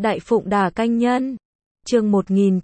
Đại Phụng Đà Canh Nhân. Chương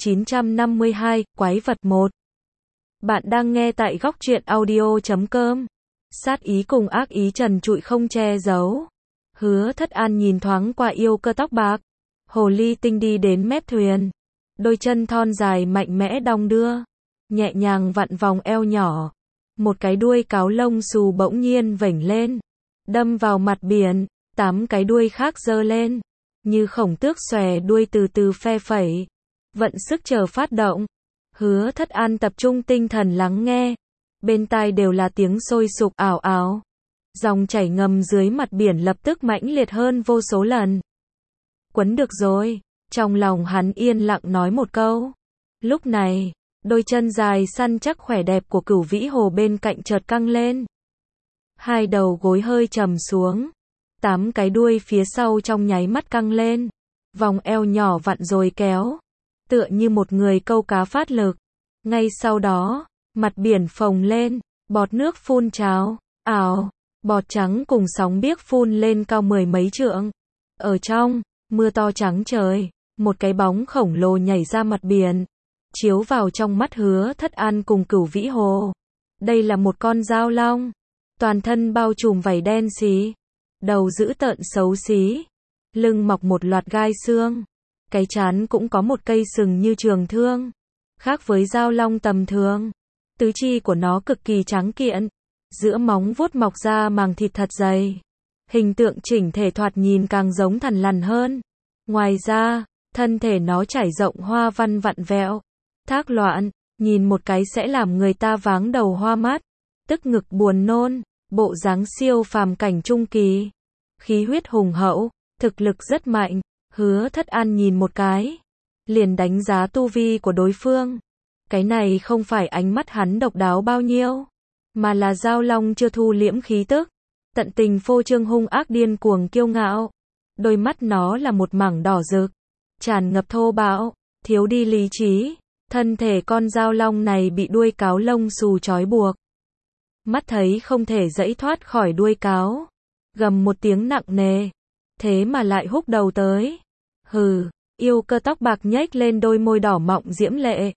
1952, Quái vật 1. Bạn đang nghe tại góc truyện audio.com. Sát ý cùng ác ý trần trụi không che giấu. Hứa Thất An nhìn thoáng qua yêu cơ tóc bạc, hồ ly tinh đi đến mép thuyền. Đôi chân thon dài mạnh mẽ đong đưa, nhẹ nhàng vặn vòng eo nhỏ. Một cái đuôi cáo lông xù bỗng nhiên vểnh lên, đâm vào mặt biển. 8 cái đuôi khác giơ lên, như khổng tước xòe đuôi từ từ phe phẩy. Vận sức chờ phát động. Hứa Thất An tập trung tinh thần lắng nghe. Bên tai đều là tiếng sôi sục ảo ảo. Dòng chảy ngầm dưới mặt biển lập tức mãnh liệt hơn vô số lần. Quấn được rồi. Trong lòng hắn yên lặng nói một câu. Lúc này, đôi chân dài săn chắc khỏe đẹp của Cửu Vĩ Hồ bên cạnh chợt căng lên. Hai đầu gối hơi trầm xuống. 8 cái đuôi phía sau trong nháy mắt căng lên. Vòng eo nhỏ vặn rồi kéo. Tựa như một người câu cá phát lực. Ngay sau đó, mặt biển phồng lên, bọt nước phun trào, ảo, bọt trắng cùng sóng biếc phun lên cao 10 mấy trượng. Ở trong, mưa to trắng trời, một cái bóng khổng lồ nhảy ra mặt biển, chiếu vào trong mắt Hứa Thất An cùng Cửu Vĩ Hồ. Đây là một con dao long, toàn thân bao trùm vảy đen xí, đầu dữ tợn xấu xí, lưng mọc một loạt gai xương, cái trán cũng có một cây sừng như trường thương. Khác với dao long tầm thường, tứ chi của nó cực kỳ trắng kiện, giữa móng vuốt mọc ra màng thịt thật dày. Hình tượng chỉnh thể thoạt nhìn càng giống thằn lằn hơn. Ngoài ra, thân thể nó trải rộng hoa văn vặn vẹo, thác loạn, nhìn một cái sẽ làm người ta váng đầu hoa mắt, tức ngực buồn nôn, bộ dáng siêu phàm cảnh trung kỳ. Khí huyết hùng hậu, thực lực rất mạnh. Hứa Thất An nhìn một cái, liền đánh giá tu vi của đối phương. Cái này không phải ánh mắt hắn độc đáo bao nhiêu, mà là dao long chưa thu liễm khí tức, tận tình phô trương hung ác điên cuồng kiêu ngạo. Đôi mắt nó là một mảng đỏ rực, tràn ngập thô bạo, thiếu đi lý trí. Thân thể con dao long này bị đuôi cáo lông xù trói buộc. Mắt thấy không thể giãy thoát khỏi đuôi cáo, gầm một tiếng nặng nề, thế mà lại húc đầu tới. Hừ, yêu cơ tóc bạc nhếch lên đôi môi đỏ mọng diễm lệ.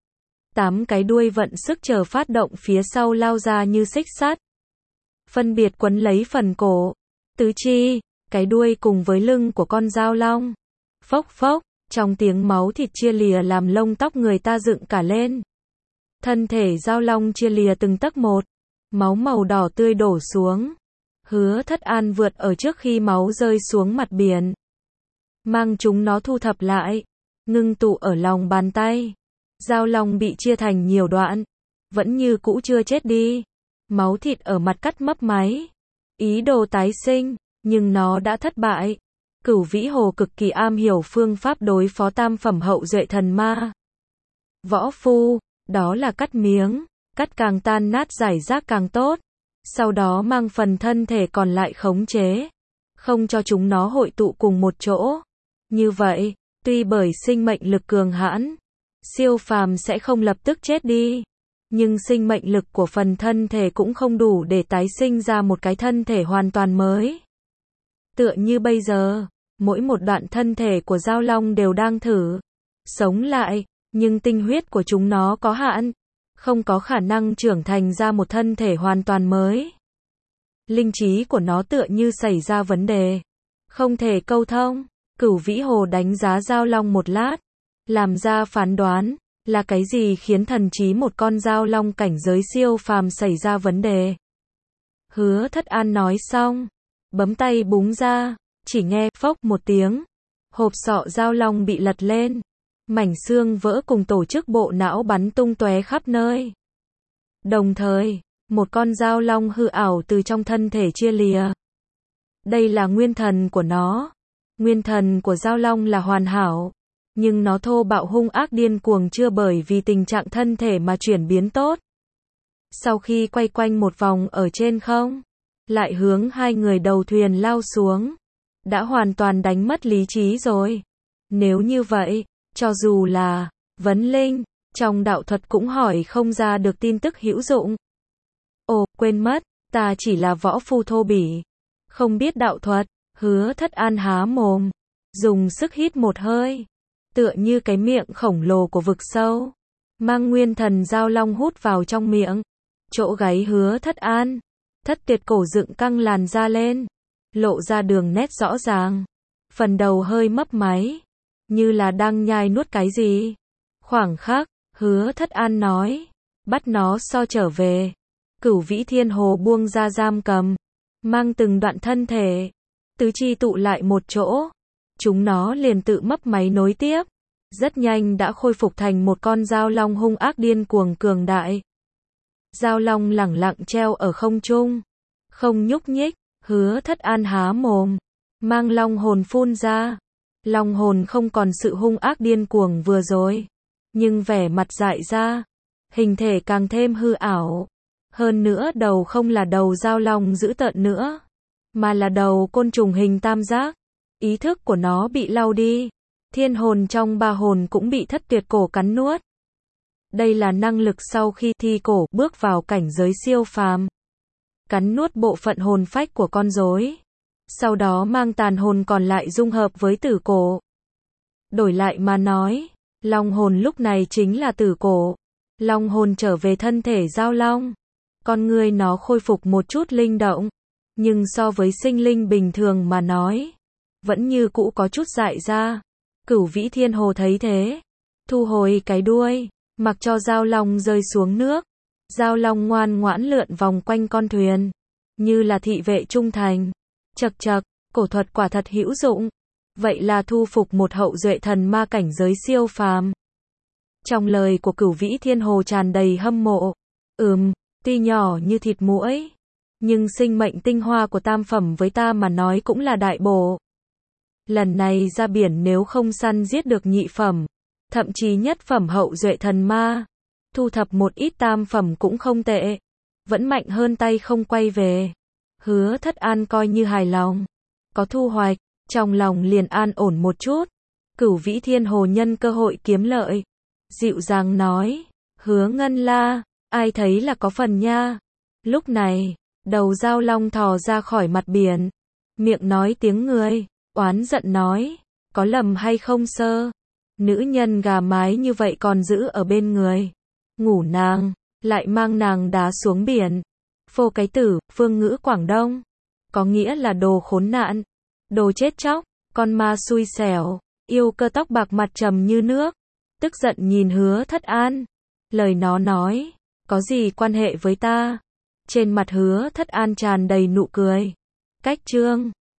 8 cái đuôi vận sức chờ phát động phía sau lao ra như xích sắt, phân biệt quấn lấy phần cổ, tứ chi, cái đuôi cùng với lưng của con dao long. Phốc phốc, trong tiếng máu thịt chia lìa làm lông tóc người ta dựng cả lên. Thân thể dao long chia lìa từng tấc một, máu màu đỏ tươi đổ xuống. Hứa Thất An vượt ở trước khi máu rơi xuống mặt biển, mang chúng nó thu thập lại, ngưng tụ ở lòng bàn tay. Dao long bị chia thành nhiều đoạn, vẫn như cũ chưa chết đi. Máu thịt ở mặt cắt mấp máy, ý đồ tái sinh, nhưng nó đã thất bại. Cửu Vĩ Hồ cực kỳ am hiểu phương pháp đối phó tam phẩm hậu duệ thần ma. Võ phu, đó là cắt miếng, cắt càng tan nát giải rác càng tốt. Sau đó mang phần thân thể còn lại khống chế, không cho chúng nó hội tụ cùng một chỗ. Như vậy, tuy bởi sinh mệnh lực cường hãn, siêu phàm sẽ không lập tức chết đi, nhưng sinh mệnh lực của phần thân thể cũng không đủ để tái sinh ra một cái thân thể hoàn toàn mới. Tựa như bây giờ, mỗi một đoạn thân thể của dao long đều đang thử sống lại, nhưng tinh huyết của chúng nó có hạn, không có khả năng trưởng thành ra một thân thể hoàn toàn mới. Linh trí của nó tựa như xảy ra vấn đề, không thể câu thông. Cửu Vĩ Hồ đánh giá dao long một lát, làm ra phán đoán, là cái gì khiến thần trí một con dao long cảnh giới siêu phàm xảy ra vấn đề. Hứa Thất An nói xong, bấm tay búng ra, chỉ nghe phốc một tiếng, hộp sọ dao long bị lật lên, mảnh xương vỡ cùng tổ chức bộ não bắn tung tóe khắp nơi. Đồng thời, một con dao long hư ảo từ trong thân thể chia lìa. Đây là nguyên thần của nó. Nguyên thần của dao long là hoàn hảo, nhưng nó thô bạo hung ác điên cuồng chưa bởi vì tình trạng thân thể mà chuyển biến tốt. Sau khi quay quanh một vòng ở trên không, lại hướng hai người đầu thuyền lao xuống, đã hoàn toàn đánh mất lý trí rồi. Nếu như vậy, cho dù là vấn linh, trong đạo thuật cũng hỏi không ra được tin tức hữu dụng. Ồ, quên mất, ta chỉ là võ phu thô bỉ, không biết đạo thuật. Hứa Thất An há mồm, dùng sức hít một hơi, tựa như cái miệng khổng lồ của vực sâu, mang nguyên thần Giao Long hút vào trong miệng. Chỗ gáy Hứa Thất An, Thất Tuyệt cổ dựng căng làn da lên, lộ ra đường nét rõ ràng, phần đầu hơi mấp máy, như là đang nhai nuốt cái gì. Khoảng khắc, Hứa Thất An nói, bắt nó so trở về. Cửu Vĩ Thiên Hồ buông ra giam cầm, mang từng đoạn thân thể, tứ chi tụ lại một chỗ, chúng nó liền tự mấp máy nối tiếp, rất nhanh đã khôi phục thành một con Giao Long hung ác điên cuồng cường đại. Giao Long lẳng lặng treo ở không trung, không nhúc nhích. Hứa Thất An há mồm, mang long hồn phun ra. Long hồn không còn sự hung ác điên cuồng vừa rồi, nhưng vẻ mặt dại ra, hình thể càng thêm hư ảo. Hơn nữa đầu không là đầu Giao Long dữ tợn nữa, mà là đầu côn trùng hình tam giác. Ý thức của nó bị lau đi, thiên hồn trong ba hồn cũng bị Thất Tuyệt cổ cắn nuốt. Đây là năng lực sau khi thi cổ bước vào cảnh giới siêu phàm, cắn nuốt bộ phận hồn phách của con rối, sau đó mang tàn hồn còn lại dung hợp với tử cổ. Đổi lại mà nói, long hồn lúc này chính là tử cổ. Long hồn trở về thân thể Giao Long, con người nó khôi phục một chút linh động, nhưng so với sinh linh bình thường mà nói, vẫn như cũ có chút dại ra. Cửu Vĩ Thiên Hồ thấy thế, thu hồi cái đuôi, mặc cho Giao Long rơi xuống nước. Giao Long ngoan ngoãn lượn vòng quanh con thuyền, như là thị vệ trung thành. Chậc chậc, cổ thuật quả thật hữu dụng. Vậy là thu phục một hậu duệ thần ma cảnh giới siêu phàm. Trong lời của Cửu Vĩ Thiên Hồ tràn đầy hâm mộ. Tuy nhỏ như thịt muỗi, nhưng sinh mệnh tinh hoa của tam phẩm với ta mà nói cũng là đại bổ. Lần này ra biển nếu không săn giết được nhị phẩm, thậm chí nhất phẩm hậu duệ thần ma, thu thập một ít tam phẩm cũng không tệ, vẫn mạnh hơn tay không quay về. Hứa Thất An coi như hài lòng, có thu hoạch, trong lòng liền an ổn một chút. Cửu Vĩ Thiên Hồ nhân cơ hội kiếm lợi, dịu dàng nói, Hứa Ngân La, ai thấy là có phần nha. Lúc này, đầu Giao Long thò ra khỏi mặt biển, miệng nói tiếng người, oán giận nói, có lầm hay không sơ? Nữ nhân gà mái như vậy còn giữ ở bên người, ngủ nàng, lại mang nàng đá xuống biển. Phô cái tử, phương ngữ Quảng Đông, có nghĩa là đồ khốn nạn, đồ chết chóc, con ma xui xẻo. Yêu cơ tóc bạc mặt trầm như nước, tức giận nhìn Hứa Thất An. Lời nó nói, có gì quan hệ với ta? Trên mặt Hứa Thất An tràn đầy nụ cười. Cách chương